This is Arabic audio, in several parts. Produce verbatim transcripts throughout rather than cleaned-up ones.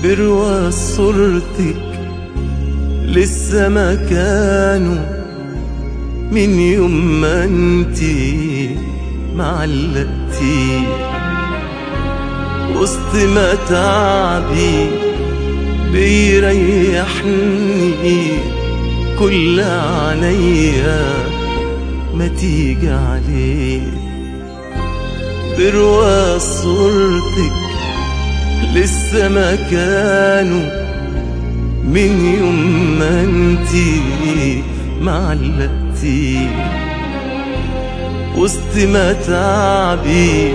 برواز صورتك لسه مكانه من يوم ما انتي معلقتي وسط ما تعبي بيريحني كل عينيا ما تيجي عليه. برواز صورتك لسه مكانه من يوم ما انتي معلقتي وسط ما تعبي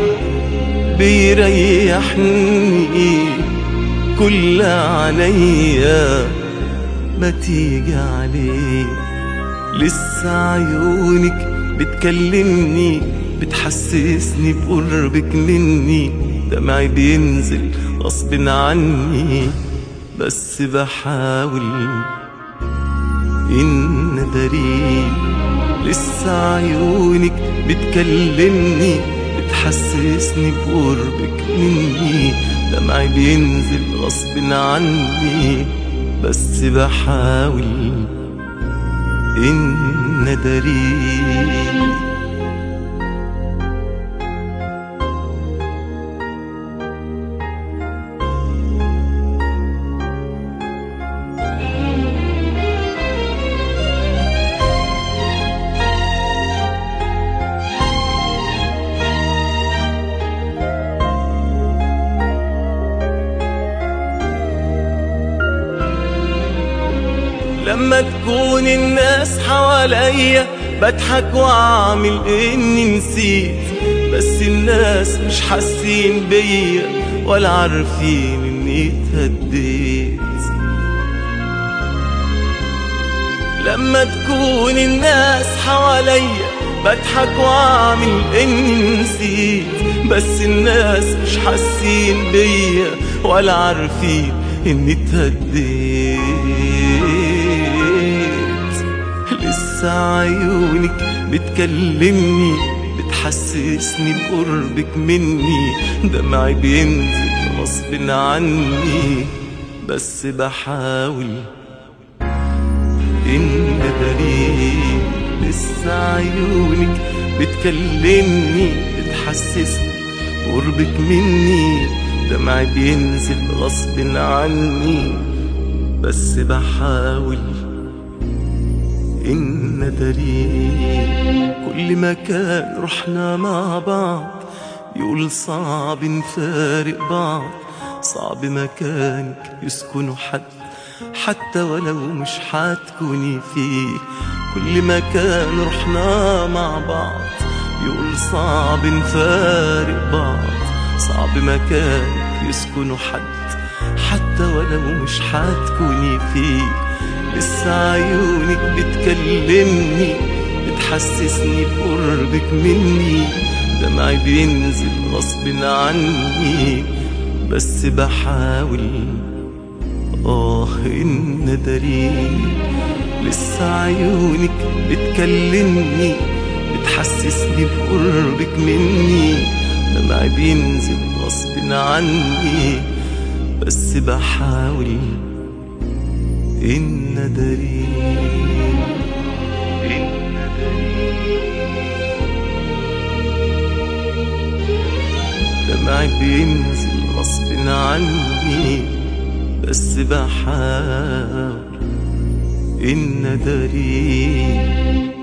بيريحني كل عينيا ما تيجي عليه. لسه عيونك بتكلمني بتحسسني بقربك مني، دمعي بينزل غصب عني بس بحاول إن أداريه. لسه عيونك بتكلمني بتحسسني بقربك مني، دمعي بينزل غصب عني بس بحاول إن أداريه. لما تكون الناس حواليا بضحك واعمل اني نسيت، بس الناس مش حاسين بيا ولا عارفين اني اتهديت. لما تكون الناس حواليا بضحك واعمل اني نسيت، بس الناس مش حاسين بيا ولا عارفين اني اتهديت. لسه عيونك بتكلمني بتحسسني بقربك مني، دمعي بينزل غصب عني بس بحاول إن أداريه. لسه عيونك بتكلمني بتحسسني بقربك مني، دمعي بينزل غصب عني بس بحاول إن أداريه. كل مكان رحنا مع بعض يقول صعب نفارق بعض، صعب مكانك يسكن حد حتى ولو مش حتكوني فيه. كل مكان رحنا مع بعض يقول صعب نفارق بعض، صعب مكانك يسكن حد حتى ولو مش حتكوني فيه. لسه عيونك بتكلمني بتحسسني بقربك مني، دمعي بينزل غصب عني بس بحاول آه إن أداريه. لسه عيونك بتكلمني بتحسسني بقربك مني، دمعي بينزل غصب عني بس بحاول إن أداريه. إن أداريه دمعي بينزل غصب عني بس بحاول إن أداريه.